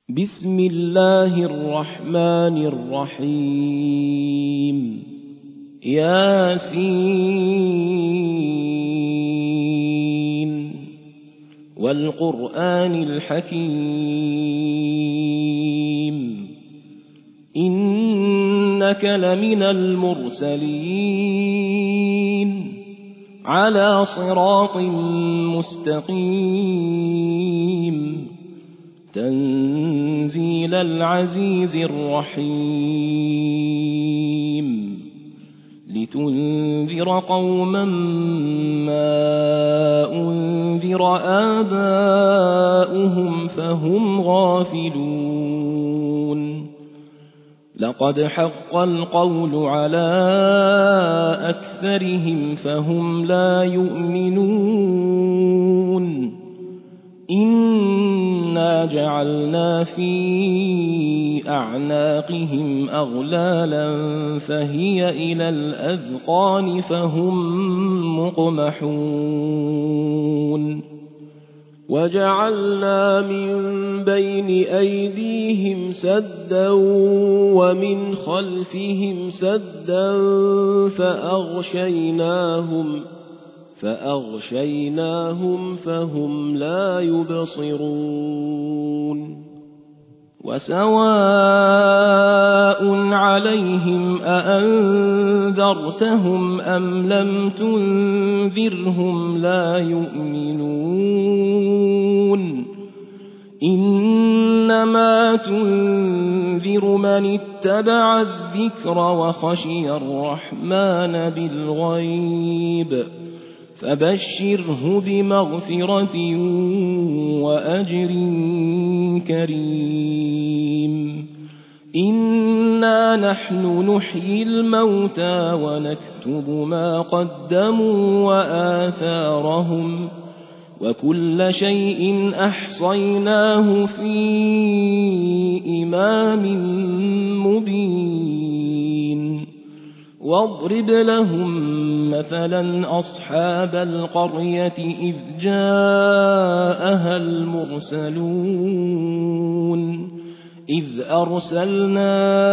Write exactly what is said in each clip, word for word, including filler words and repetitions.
بسم الله الرحمن الرحيم ياسين والقرآن الحكيم إنك لمن المرسلين على صراط مستقيم تنزيل العزيز الرحيم لتنذر قوما ما أنذر آباؤهم فهم غافلون لقد حق القول على أكثرهم فهم لا يؤمنون إنا جعلنا في أعناقهم أغلالا فهي إلى الأذقان فهم مقمحون وجعلنا من بين أيديهم سدا ومن خلفهم سدا فأغشيناهم فأغشيناهم فهم لا يبصرون وسواء عليهم أأنذرتهم أم لم تنذرهم لا يؤمنون إنما تنذر من اتبع الذكر وخشي الرحمن بالغيب فبشره بمغفرة وأجر كريم إنا نحن نحيي الموتى ونكتب ما قدموا وآثارهم وكل شيء أحصيناه في إمام مبين واضرب لهم مثلا أصحاب القرية إذ جاءها المرسلون إذ أرسلنا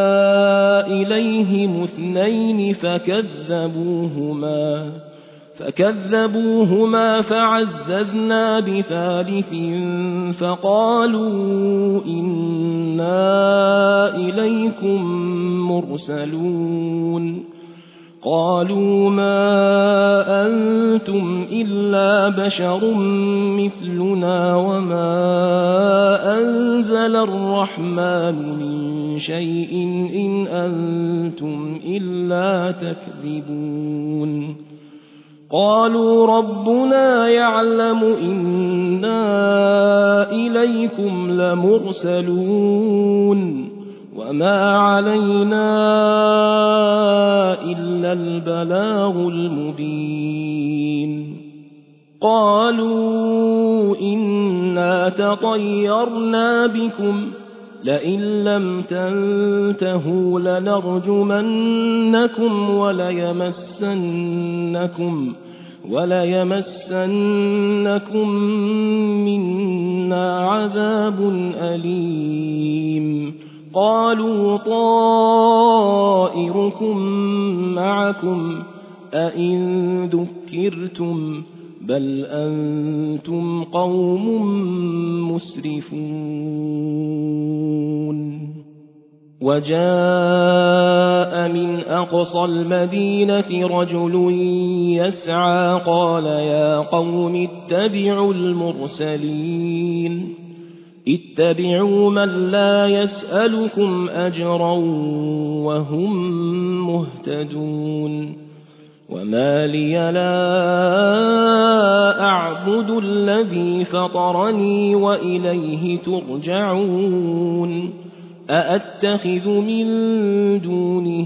إليهم اثنين فكذبوهما فكذبوهما فعززنا بثالث فقالوا إنا إليكم مرسلون قالوا ما أنتم إلا بشر مثلنا وما أنزل الرحمن من شيء إن أنتم إلا تكذبون قالوا ربنا يعلم إنا إليكم لمرسلون وما علينا إلا البلاغ المبين قالوا إنا تطيرنا بكم لئن لم تنتهوا لنرجمنكم وليمسنكم وليمسنكم منا عذاب أليم قالوا طائركم معكم أئن ذكرتم بل أنتم قوم مسرفون وجاء من أقصى المدينة رجل يسعى قال يا قوم اتبعوا المرسلين اتبعوا من لا يسألكم أجرا وهم مهتدون وما لي لا أعبد الذي فطرني وإليه ترجعون أأتخذ من دونه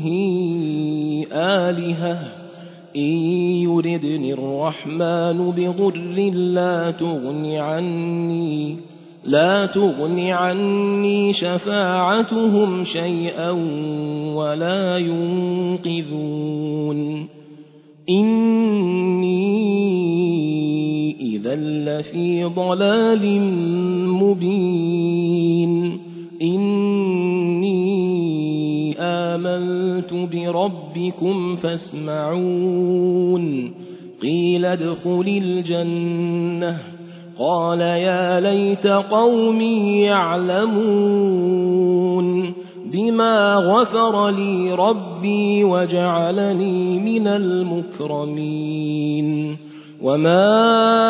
آلهة إن يردني الرحمن بضر لا تغن عني لا تغن عني شفاعتهم شيئا ولا ينقذون إني إذا لفي ضلال مبين آمنت بربكم فاسمعون قيل ادخل الجنة قال يا ليت قومي يعلمون بما غفر لي ربي وجعلني من المكرمين وما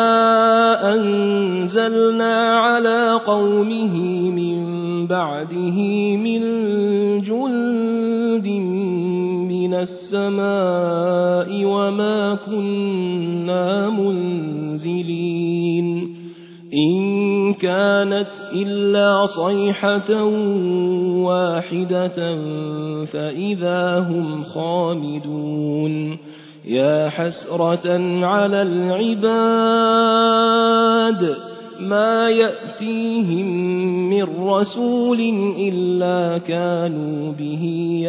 أنزلنا على قومه من بعده من جند من السماء وما كنا منزلين إن كانت إلا صيحة واحدة فإذا هم خامدون يا حسرة على العباد ما يأتيهم من رسول إلا كانوا به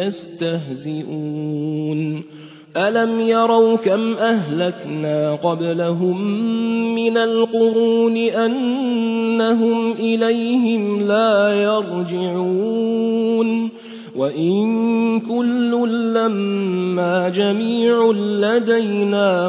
يستهزئون ألم يروا كم أهلكنا قبلهم من القرون أنهم إليهم لا يرجعون وإن كل لما جميع لدينا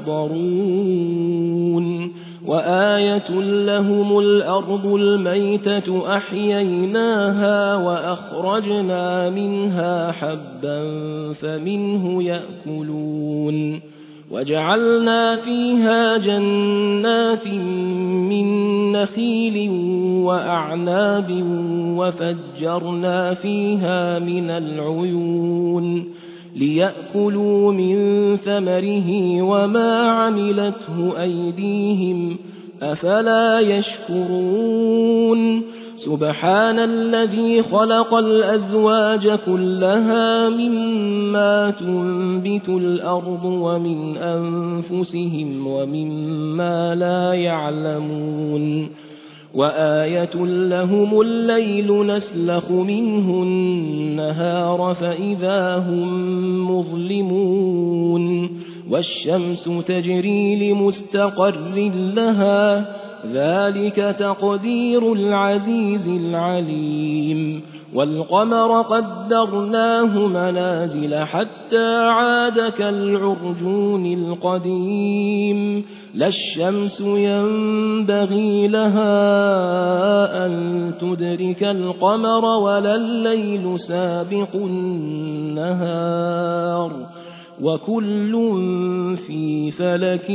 محضرون وآية لهم الأرض الميتة أحييناها وأخرجنا منها حبا فمنه يأكلون وجعلنا فيها جنات من نخيل وأعناب وفجرنا فيها من العيون ليأكلوا من ثمره وما عملته أيديهم أفلا يشكرون سبحان الذي خلق الأزواج كلها مما تنبت الأرض ومن أنفسهم ومما لا يعلمون وآية لهم الليل نسلخ منه النهار فإذا هم مظلمون والشمس تجري لمستقر لها ذلك تقدير العزيز العليم والقمر قدرناه منازل حتى عاد كالعرجون القديم لا الشمس ينبغي لها أن تدرك القمر ولا الليل سابق النهار وكل في فلك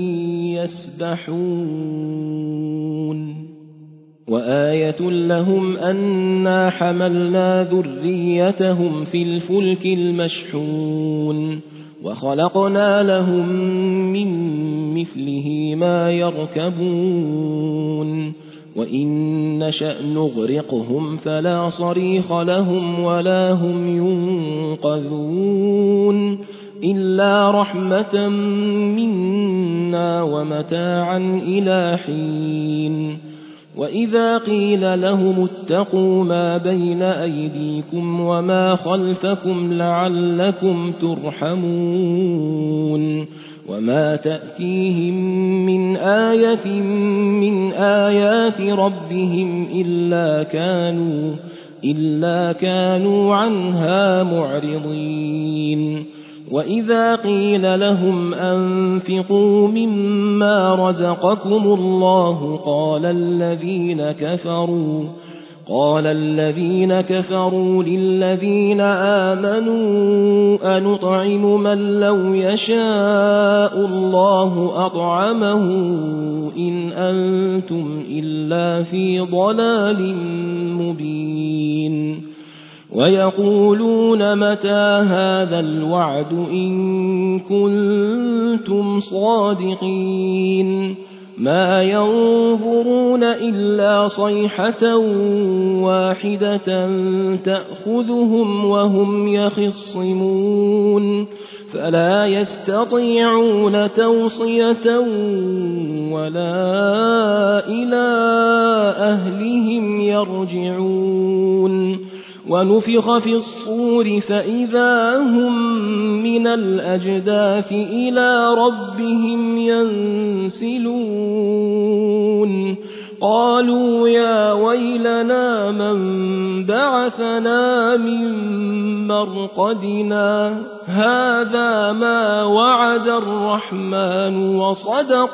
يسبحون وآية لهم أنا حملنا ذريتهم في الفلك المشحون وخلقنا لهم من مثله ما يركبون وإن نشأ نغرقهم فلا صريخ لهم ولا هم ينقذون إلا رحمة منا ومتاعا إلى حين وإذا قيل لهم اتقوا ما بين أيديكم وما خلفكم لعلكم ترحمون وما تأتيهم من آية من آيات ربهم إلا كانوا, إلا كانوا عنها معرضين وإذا قيل لهم أنفقوا مما رزقكم الله قال الذين كفروا قال الذين كفروا للذين آمنوا أنطعم من لو يشاء الله أطعمه إن أنتم إلا في ضلال مبين ويقولون متى هذا الوعد إن كنتم صادقين ما ينظرون إلا صيحة واحدة تأخذهم وهم يخصمون فلا يستطيعون توصية ولا إلى أهلهم يرجعون ونفخ في الصور فإذا هم من الأجداث إلى ربهم ينسلون قالوا يا ويلنا من بعثنا من مرقدنا هذا ما وعد الرحمن وصدق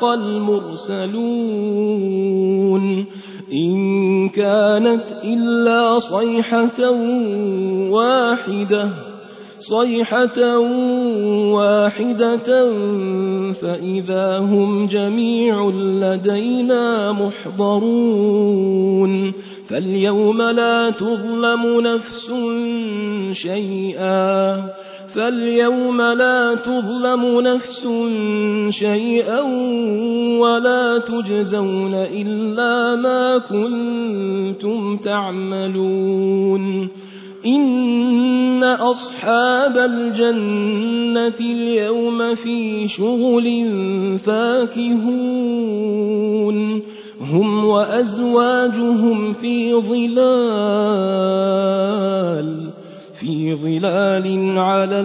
المرسلون إن كانت إلا صيحة واحدة صيحة واحدة فإذا هم جميع لدينا محضرون فاليوم لا تظلم نفس شيئا فاليوم لا تظلم نفس شيئا ولا تجزون إلا ما كنتم تعملون إن أصحاب الجنة اليوم في شغل فاكهون هم وأزواجهم في ظلال في ظلال على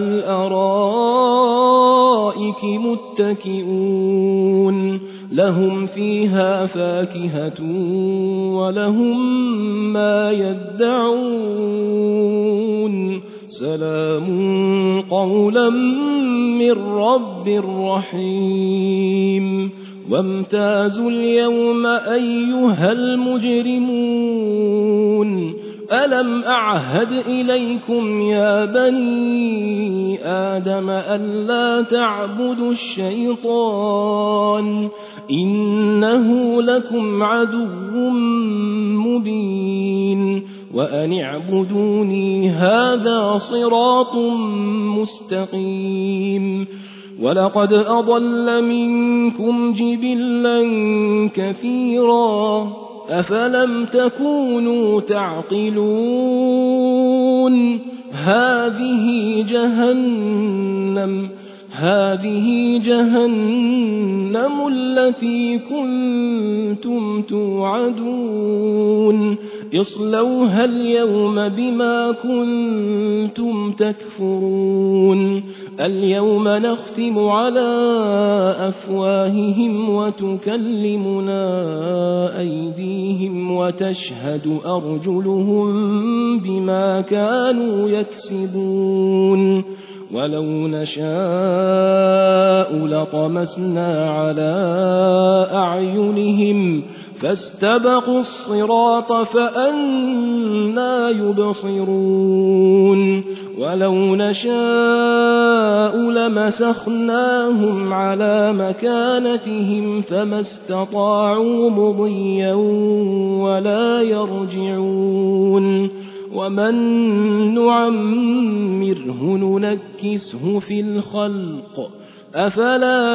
الأرائك متكئون لهم فيها فاكهة ولهم ما يدعون سلام قولا من رب رحيم وامتازوا اليوم أيها المجرمون ألم أعهد إليكم يا بني آدم ألا تعبدوا الشيطان إنه لكم عدو مبين وأن اعبدوني هذا صراط مستقيم ولقد أضل منكم جبلا كثيرا أفلم تكونوا تعقلون هذه جهنم هذه جهنم التي كنتم توعدون اصلوها اليوم بما كنتم تكفرون اليوم نختم على أفواههم وتكلمنا أيديهم وتشهد أرجلهم بما كانوا يكسبون ولو نشاء لطمسنا على أعينهم فاستبقوا الصراط فأنى يبصرون ولو نشاء لمسخناهم على مكانتهم فما استطاعوا مضيا ولا يرجعون ومن نعمره ننكسه في الخلق أفلا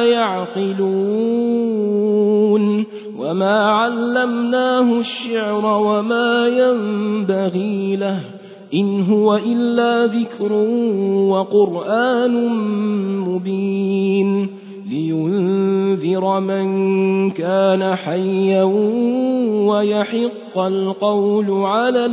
يعقلون وما علمناه الشعر وما ينبغي له إن هو إلا ذكر وقرآن مبين لينذر من كان حيا ويحق القول على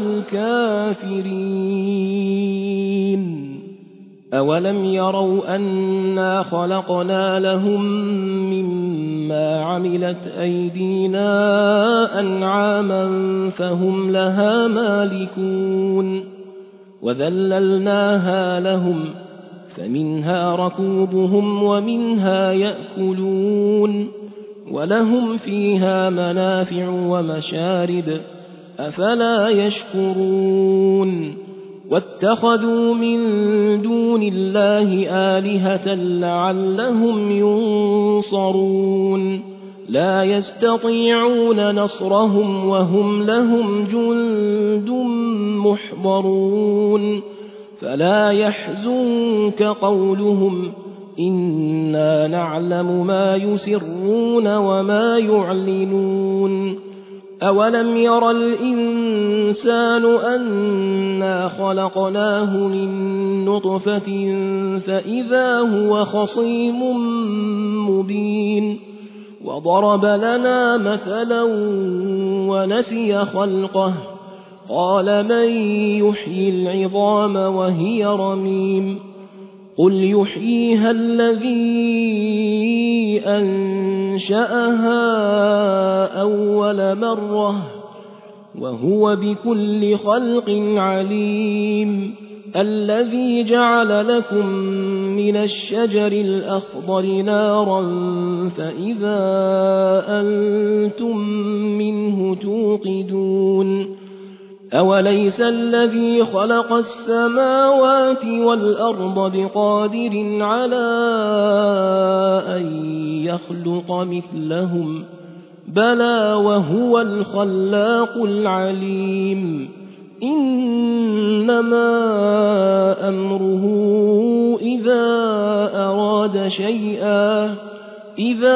الكافرين أولم يروا أنا خلقنا لهم مما عملت أيدينا أنعاما فهم لها مالكون وذللناها لهم فمنها ركوبهم ومنها يأكلون ولهم فيها منافع ومشارب أفلا يشكرون واتخذوا من دون الله آلهة لعلهم ينصرون لا يستطيعون نصرهم وهم لهم جند محضرون فلا يحزنك قولهم إنا نعلم ما يسرون وما يعلنون أولم ير الإنسان أنا خلقناه من نطفة فإذا هو خصيم مبين وضرب لنا مثلا ونسي خلقه قال من يحيي العظام وهي رميم قل يحييها الذي أنشأها أول مرة وهو بكل خلق عليم الذي جعل لكم من الشجر الأخضر نارا فإذا أنتم منه توقدون أوليس الذي خلق السماوات والأرض بقادر على أن يخلق مثلهم بلى وهو الخلاق العليم إنما أمره إذا أراد شيئا إذا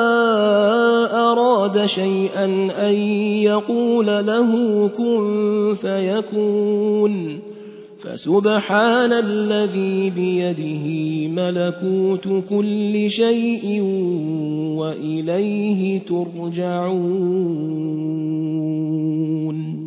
أراد شيئا أن يقول له كن فيكون فسبحان الذي بيده ملكوت كل شيء وإليه ترجعون